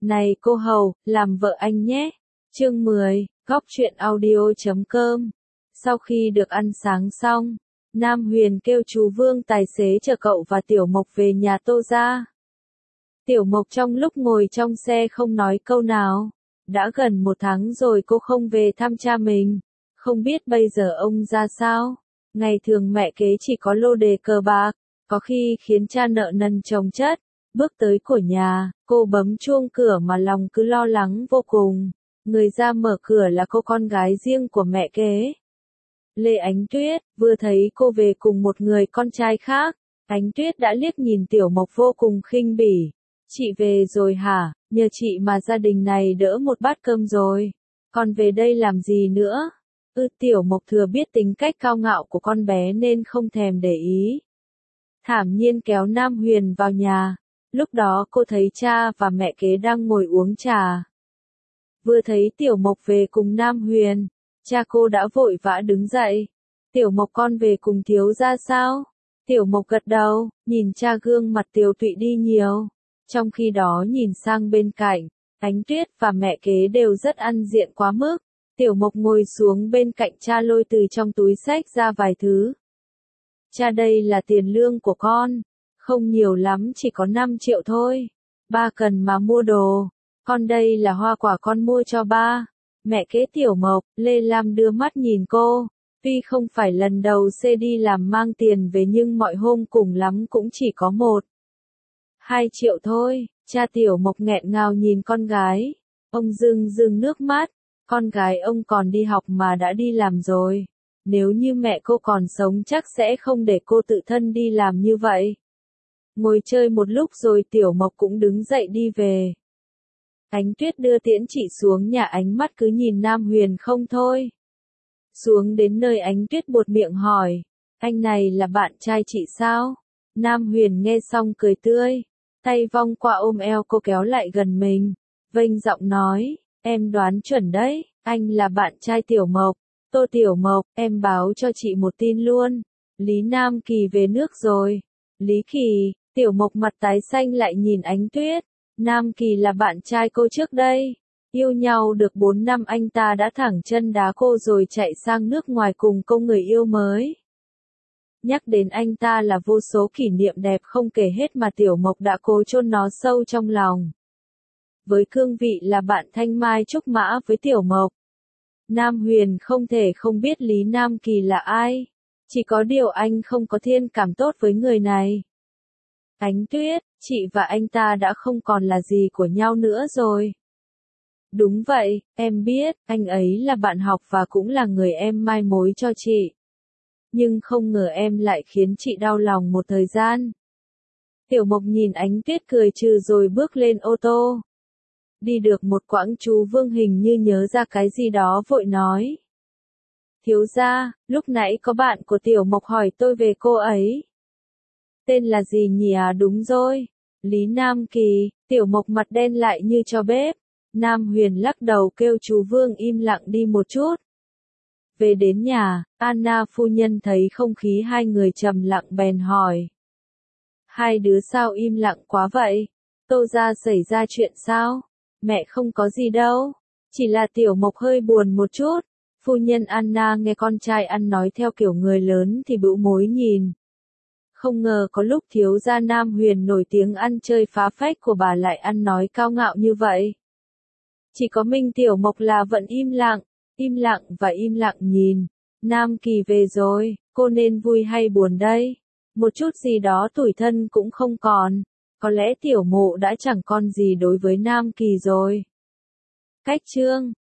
Này cô hầu, làm vợ anh nhé. Chương 10, Góc truyện audio.com. Sau khi được ăn sáng xong, Nam Huyền kêu chú Vương tài xế chở cậu và Tiểu Mộc về nhà Tô gia. Tiểu Mộc trong lúc ngồi trong xe không nói câu nào. Đã gần 1 tháng rồi cô không về thăm cha mình. Không biết bây giờ ông ra sao. Ngày thường mẹ kế chỉ có lô đề cờ bạc, có khi khiến cha nợ nần chồng chất. Bước tới cửa nhà, cô bấm chuông cửa mà lòng cứ lo lắng vô cùng. Người ra mở cửa là cô con gái riêng của mẹ kế. Lê Ánh Tuyết, vừa thấy cô về cùng một người con trai khác, Ánh Tuyết đã liếc nhìn Tiểu Mộc vô cùng khinh bỉ. Chị về rồi hả, nhờ chị mà gia đình này đỡ một bát cơm rồi. Còn về đây làm gì nữa? Tiểu Mộc thừa biết tính cách cao ngạo của con bé nên không thèm để ý. Thản nhiên kéo Nam Huyền vào nhà. Lúc đó cô thấy cha và mẹ kế đang ngồi uống trà. Vừa thấy Tiểu Mộc về cùng Nam Huyền, cha cô đã vội vã đứng dậy. Tiểu Mộc con về cùng thiếu gia sao? Tiểu Mộc gật đầu, nhìn cha gương mặt tiều tụy đi nhiều. Trong khi đó nhìn sang bên cạnh, Ánh Tuyết và mẹ kế đều rất ăn diện quá mức. Tiểu Mộc ngồi xuống bên cạnh cha lôi từ trong túi xách ra vài thứ. Cha đây là tiền lương của con. Không nhiều lắm, chỉ có 5 triệu thôi. Ba cần mà mua đồ. Con đây là hoa quả con mua cho ba. Mẹ kế Tiểu Mộc, Lê Lam đưa mắt nhìn cô. Tuy không phải lần đầu C đi làm mang tiền về nhưng mọi hôm cùng lắm cũng chỉ có 1-2 triệu thôi. Cha Tiểu Mộc nghẹn ngào nhìn con gái. Ông rưng rưng nước mắt. Con gái ông còn đi học mà đã đi làm rồi. Nếu như mẹ cô còn sống chắc sẽ không để cô tự thân đi làm như vậy. Ngồi chơi một lúc rồi Tiểu Mộc cũng đứng dậy đi về. Ánh Tuyết đưa tiễn chị xuống nhà, ánh mắt cứ nhìn Nam Huyền không thôi. Xuống đến nơi Ánh Tuyết buột miệng hỏi, anh này là bạn trai chị sao? Nam Huyền nghe xong cười tươi, tay vòng qua ôm eo cô kéo lại gần mình, vênh giọng nói, em đoán chuẩn đấy, anh là bạn trai Tiểu Mộc. Tô Tiểu Mộc, em báo cho chị một tin luôn, Lý Nam Kỳ về nước rồi. Lý Kỳ? Tiểu Mộc mặt tái xanh lại nhìn Ánh Tuyết. Nam Kỳ là bạn trai cô trước đây. Yêu nhau được 4 năm anh ta đã thẳng chân đá cô rồi chạy sang nước ngoài cùng cô người yêu mới. Nhắc đến anh ta là vô số kỷ niệm đẹp không kể hết mà Tiểu Mộc đã cố chôn nó sâu trong lòng. Với cương vị là bạn thanh mai trúc mã với Tiểu Mộc, Nam Huyền không thể không biết Lý Nam Kỳ là ai. Chỉ có điều anh không có thiên cảm tốt với người này. Ánh Tuyết, chị và anh ta đã không còn là gì của nhau nữa rồi. Đúng vậy, em biết, anh ấy là bạn học và cũng là người em mai mối cho chị. Nhưng không ngờ em lại khiến chị đau lòng một thời gian. Tiểu Mộc nhìn Ánh Tuyết cười trừ rồi bước lên ô tô. Đi được một quãng chú Vương hình như nhớ ra cái gì đó vội nói. Thiếu gia, lúc nãy có bạn của Tiểu Mộc hỏi tôi về cô ấy. Tên là gì nhỉ? À đúng rồi, Lý Nam Kỳ. Tiểu Mộc mặt đen lại như cho bếp. Nam Huyền lắc đầu kêu chú Vương im lặng đi một chút. Về đến nhà, Anna phu nhân thấy không khí hai người trầm lặng bèn hỏi. Hai đứa sao im lặng quá vậy? Tô gia xảy ra chuyện sao? Mẹ không có gì đâu. Chỉ là Tiểu Mộc hơi buồn một chút. Phu nhân Anna nghe con trai ăn nói theo kiểu người lớn thì bĩu môi nhìn. Không ngờ có lúc thiếu gia Nam Huyền nổi tiếng ăn chơi phá phách của bà lại ăn nói cao ngạo như vậy. Chỉ có mình Tiểu Mộc là vẫn im lặng và im lặng nhìn. Nam Kỳ về rồi, cô nên vui hay buồn đây? Một chút gì đó tủi thân cũng không còn. Có lẽ Tiểu Mộ đã chẳng còn gì đối với Nam Kỳ rồi. Cách chương